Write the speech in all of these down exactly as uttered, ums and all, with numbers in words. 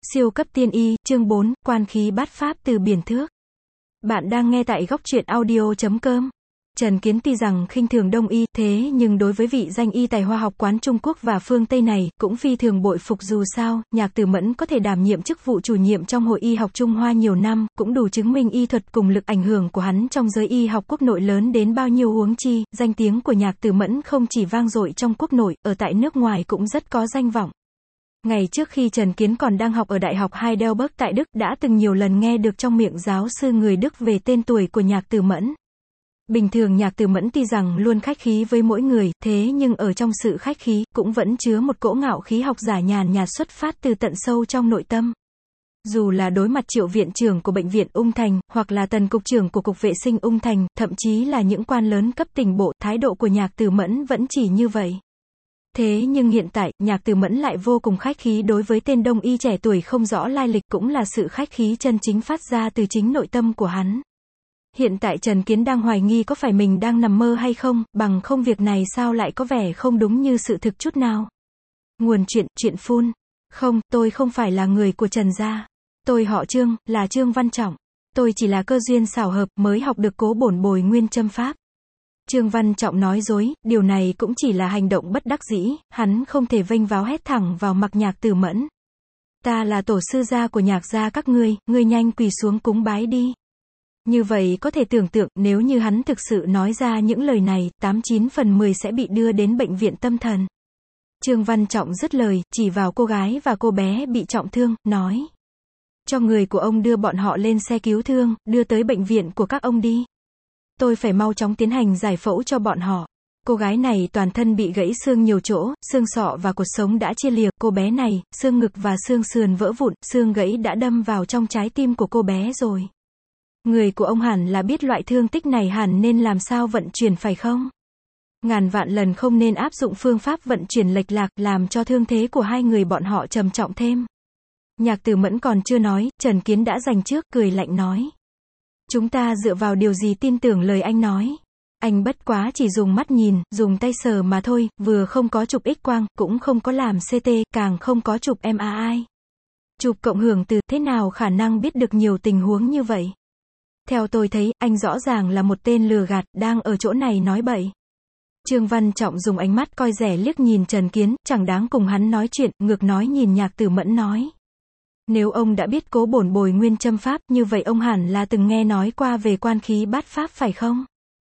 Siêu cấp tiên y, chương bốn, quan khí bát pháp từ biển thước. Bạn đang nghe tại góc truyện audio chấm com. Trần Kiến tuy rằng khinh thường Đông y, thế nhưng đối với vị danh y tài hoa học quán Trung Quốc và phương Tây này, cũng phi thường bội phục. Dù sao, Nhạc Tử Mẫn có thể đảm nhiệm chức vụ chủ nhiệm trong Hội Y học Trung Hoa nhiều năm, cũng đủ chứng minh y thuật cùng lực ảnh hưởng của hắn trong giới y học quốc nội lớn đến bao nhiêu. Huống chi, danh tiếng của Nhạc Tử Mẫn không chỉ vang dội trong quốc nội, ở tại nước ngoài cũng rất có danh vọng. Ngày trước khi Trần Kiến còn đang học ở Đại học Heidelberg tại Đức, đã từng nhiều lần nghe được trong miệng giáo sư người Đức về tên tuổi của Nhạc Tử Mẫn. Bình thường Nhạc Tử Mẫn tuy rằng luôn khách khí với mỗi người, thế nhưng ở trong sự khách khí, cũng vẫn chứa một cỗ ngạo khí học giả nhàn nhạt xuất phát từ tận sâu trong nội tâm. Dù là đối mặt Triệu viện trưởng của bệnh viện Ung Thành, hoặc là Tần cục trưởng của Cục Vệ sinh Ung Thành, thậm chí là những quan lớn cấp tỉnh bộ, thái độ của Nhạc Tử Mẫn vẫn chỉ như vậy. Thế nhưng hiện tại, Nhạc Tử Mẫn lại vô cùng khách khí đối với tên Đông y trẻ tuổi không rõ lai lịch, cũng là sự khách khí chân chính phát ra từ chính nội tâm của hắn. Hiện tại Trần Kiến đang hoài nghi có phải mình đang nằm mơ hay không, bằng không việc này sao lại có vẻ không đúng như sự thực chút nào. Nguồn chuyện, chuyện phun. Không, tôi không phải là người của Trần gia. Tôi họ Trương, là Trương Văn Trọng. Tôi chỉ là cơ duyên xảo hợp mới học được Cố Bổn Bồi Nguyên Châm pháp. Trương Văn Trọng nói dối, điều này cũng chỉ là hành động bất đắc dĩ, hắn không thể vênh váo hét thẳng vào mặt Nhạc Tử Mẫn. Ta là tổ sư gia của Nhạc gia các ngươi, ngươi nhanh quỳ xuống cúng bái đi. Như vậy có thể tưởng tượng, nếu như hắn thực sự nói ra những lời này, tám chín phần mười sẽ bị đưa đến bệnh viện tâm thần. Trương Văn Trọng dứt lời, chỉ vào cô gái và cô bé bị trọng thương, nói. Cho người của ông đưa bọn họ lên xe cứu thương, đưa tới bệnh viện của các ông đi. Tôi phải mau chóng tiến hành giải phẫu cho bọn họ. Cô gái này toàn thân bị gãy xương nhiều chỗ, xương sọ và cột sống đã chia liệt. Cô bé này, xương ngực và xương sườn vỡ vụn, xương gãy đã đâm vào trong trái tim của cô bé rồi. Người của ông hẳn là biết loại thương tích này hẳn nên làm sao vận chuyển phải không? Ngàn vạn lần không nên áp dụng phương pháp vận chuyển lệch lạc, làm cho thương thế của hai người bọn họ trầm trọng thêm. Nhạc Tử Mẫn còn chưa nói, Trần Kiến đã giành trước, cười lạnh nói. Chúng ta dựa vào điều gì tin tưởng lời anh nói? Anh bất quá chỉ dùng mắt nhìn, dùng tay sờ mà thôi, vừa không có chụp X quang, cũng không có làm xê tê, càng không có chụp em a i. Chụp cộng hưởng từ, thế nào khả năng biết được nhiều tình huống như vậy? Theo tôi thấy, anh rõ ràng là một tên lừa gạt, đang ở chỗ này nói bậy. Trương Văn Trọng dùng ánh mắt coi rẻ liếc nhìn Trần Kiến, chẳng đáng cùng hắn nói chuyện, ngược nói nhìn Nhạc Tử Mẫn nói. Nếu ông đã biết Cố Bổn Bồi Nguyên Châm pháp, như vậy ông hẳn là từng nghe nói qua về quan khí bát pháp phải không?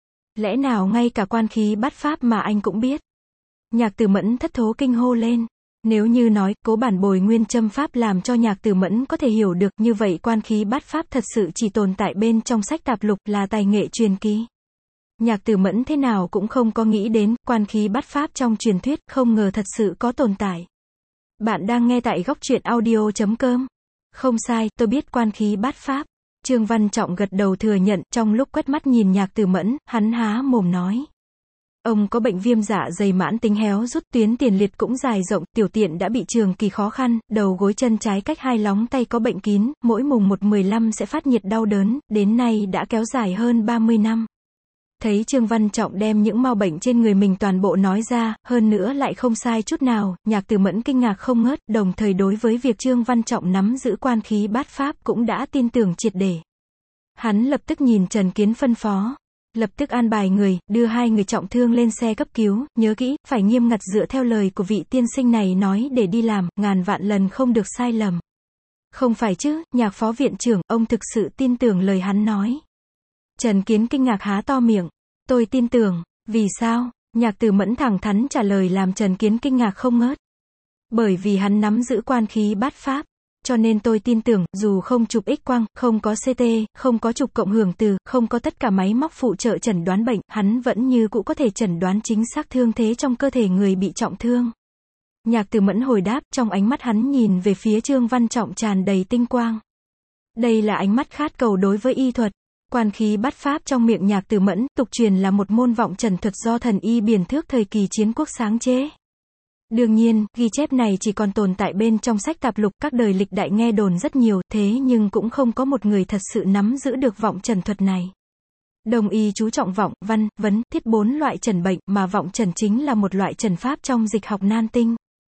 Lẽ nào ngay cả quan khí bát pháp mà anh cũng biết? Nhạc Tử Mẫn thất thố kinh hô lên. Nếu như nói, Cố Bản Bồi Nguyên Châm pháp làm cho Nhạc Tử Mẫn có thể hiểu được, như vậy quan khí bát pháp thật sự chỉ tồn tại bên trong sách tạp lục, là tài nghệ truyền kỳ. Nhạc Tử Mẫn thế nào cũng không có nghĩ đến, quan khí bát pháp trong truyền thuyết, không ngờ thật sự có tồn tại. Bạn đang nghe tại góc truyện audio chấm com. Không sai, tôi biết quan khí bát pháp. Trương Văn Trọng gật đầu thừa nhận, trong lúc quét mắt nhìn Nhạc Tử Mẫn, hắn há mồm nói. Ông có bệnh viêm dạ dày mãn tính héo rút, tuyến tiền liệt cũng dài rộng, tiểu tiện đã bị trường kỳ khó khăn, đầu gối chân trái cách hai lóng tay có bệnh kín, mỗi mùng một mười lăm sẽ phát nhiệt đau đớn, đến nay đã kéo dài hơn ba mươi năm. Thấy Trương Văn Trọng đem những mau bệnh trên người mình toàn bộ nói ra, hơn nữa lại không sai chút nào, Nhạc Tử Mẫn kinh ngạc không ngớt, đồng thời đối với việc Trương Văn Trọng nắm giữ quan khí bát pháp cũng đã tin tưởng triệt để. Hắn lập tức nhìn Trần Kiến phân phó. Lập tức an bài người, đưa hai người trọng thương lên xe cấp cứu, nhớ kỹ, phải nghiêm ngặt dựa theo lời của vị tiên sinh này nói để đi làm, ngàn vạn lần không được sai lầm. Không phải chứ, Nhạc phó viện trưởng, ông thực sự tin tưởng lời hắn nói. Trần Kiến kinh ngạc há to miệng. Tôi tin tưởng, vì sao? Nhạc Tử Mẫn thẳng thắn trả lời làm Trần Kiến kinh ngạc không ngớt. Bởi vì hắn nắm giữ quan khí bát pháp. Cho nên tôi tin tưởng, dù không chụp X quang, không có xê tê, không có chụp cộng hưởng từ, không có tất cả máy móc phụ trợ chẩn đoán bệnh, hắn vẫn như cũ có thể chẩn đoán chính xác thương thế trong cơ thể người bị trọng thương. Nhạc Tử Mẫn hồi đáp, trong ánh mắt hắn nhìn về phía Trương Văn Trọng tràn đầy tinh quang. Đây là ánh mắt khát cầu đối với y thuật. Quan khí bát pháp trong miệng Nhạc Tử Mẫn, tục truyền là một môn vọng trần thuật do thần y Biển Thước thời kỳ chiến quốc sáng chế. Đương nhiên, ghi chép này chỉ còn tồn tại bên trong sách tạp lục, các đời lịch đại nghe đồn rất nhiều, thế nhưng cũng không có một người thật sự nắm giữ được vọng trần thuật này. Đông y chú trọng vọng, văn, vấn, thiết bốn loại trần bệnh, mà vọng trần chính là một loại trần pháp trong dịch học nan tinh.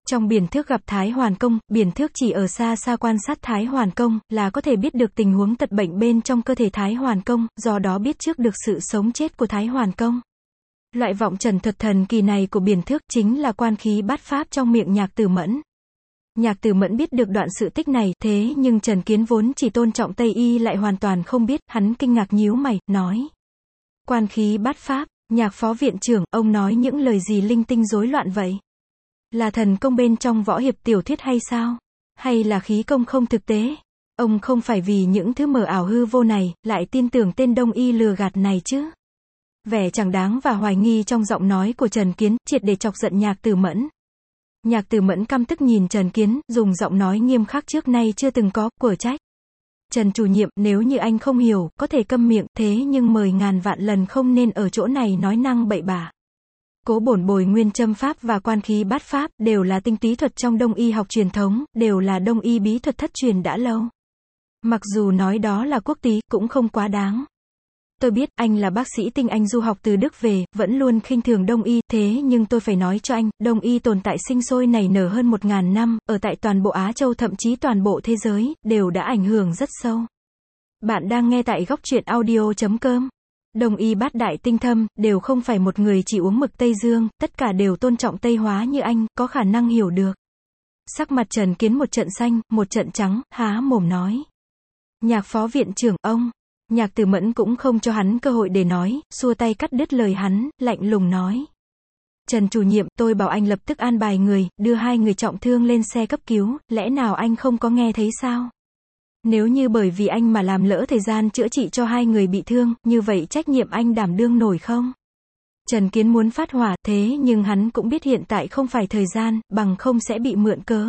Trong biển thước gặp Thái Hoàn Công, biển thước chỉ ở xa xa quan sát Thái Hoàn Công, là có thể biết được tình huống tật bệnh bên trong cơ thể Thái Hoàn Công, do đó biết trước được sự sống chết của Thái Hoàn Công. Loại vọng trần thuật thần kỳ này của biển thước chính là quan khí bát pháp trong miệng Nhạc Tử Mẫn. Nhạc Tử Mẫn biết được đoạn sự tích này, thế nhưng Trần Kiến vốn chỉ tôn trọng Tây y lại hoàn toàn không biết, hắn kinh ngạc nhíu mày, nói. Quan khí bát pháp, Nhạc phó viện trưởng, ông nói những lời gì linh tinh rối loạn vậy? Là thần công bên trong võ hiệp tiểu thuyết hay sao? Hay là khí công không thực tế? Ông không phải vì những thứ mờ ảo hư vô này, lại tin tưởng tên đông y lừa gạt này chứ? Vẻ chẳng đáng và hoài nghi trong giọng nói của Trần Kiến, triệt để chọc giận Nhạc Tử Mẫn. Nhạc Tử Mẫn căm tức nhìn Trần Kiến, dùng giọng nói nghiêm khắc trước nay chưa từng có, của trách. Trần chủ nhiệm, nếu như anh không hiểu, có thể câm miệng, thế nhưng mời ngàn vạn lần không nên ở chỗ này nói năng bậy bạ. Cố bổn bồi nguyên châm pháp và quan khí bát pháp, đều là tinh túy thuật trong đông y học truyền thống, đều là đông y bí thuật thất truyền đã lâu. Mặc dù nói đó là quốc tí, cũng không quá đáng. Tôi biết, anh là bác sĩ tinh anh du học từ Đức về, vẫn luôn khinh thường đông y, thế nhưng tôi phải nói cho anh, đông y tồn tại sinh sôi nảy nở hơn một ngàn năm, ở tại toàn bộ Á Châu thậm chí toàn bộ thế giới, đều đã ảnh hưởng rất sâu. Bạn đang nghe tại góc truyện audio chấm com. Đông y bát đại tinh thâm, đều không phải một người chỉ uống mực Tây Dương, tất cả đều tôn trọng Tây hóa như anh, có khả năng hiểu được. Sắc mặt Trần Kiến một trận xanh, một trận trắng, há mồm nói. Nhạc phó viện trưởng, ông. Nhạc Tử Mẫn cũng không cho hắn cơ hội để nói, xua tay cắt đứt lời hắn, lạnh lùng nói. Trần chủ nhiệm, tôi bảo anh lập tức an bài người, đưa hai người trọng thương lên xe cấp cứu, lẽ nào anh không có nghe thấy sao? Nếu như bởi vì anh mà làm lỡ thời gian chữa trị cho hai người bị thương, như vậy trách nhiệm anh đảm đương nổi không? Trần Kiến muốn phát hỏa, thế nhưng hắn cũng biết hiện tại không phải thời gian, bằng không sẽ bị mượn cớ.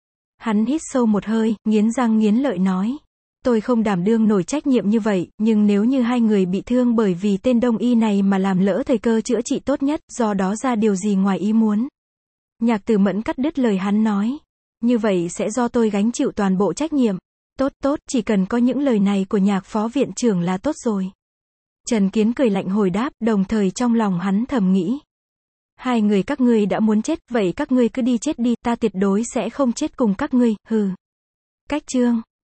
Hắn hít sâu một hơi, nghiến răng nghiến lợi nói. Tôi không đảm đương nổi trách nhiệm như vậy, nhưng nếu như hai người bị thương bởi vì tên đông y này mà làm lỡ thời cơ chữa trị tốt nhất, do đó ra điều gì ngoài ý muốn. Nhạc Tử Mẫn cắt đứt lời hắn nói. Như vậy sẽ do tôi gánh chịu toàn bộ trách nhiệm. Tốt tốt, chỉ cần có những lời này của Nhạc phó viện trưởng là tốt rồi. Trần Kiến cười lạnh hồi đáp, đồng thời trong lòng hắn thầm nghĩ. Hai người các ngươi đã muốn chết, vậy các ngươi cứ đi chết đi, ta tuyệt đối sẽ không chết cùng các ngươi, hừ. Cách chương.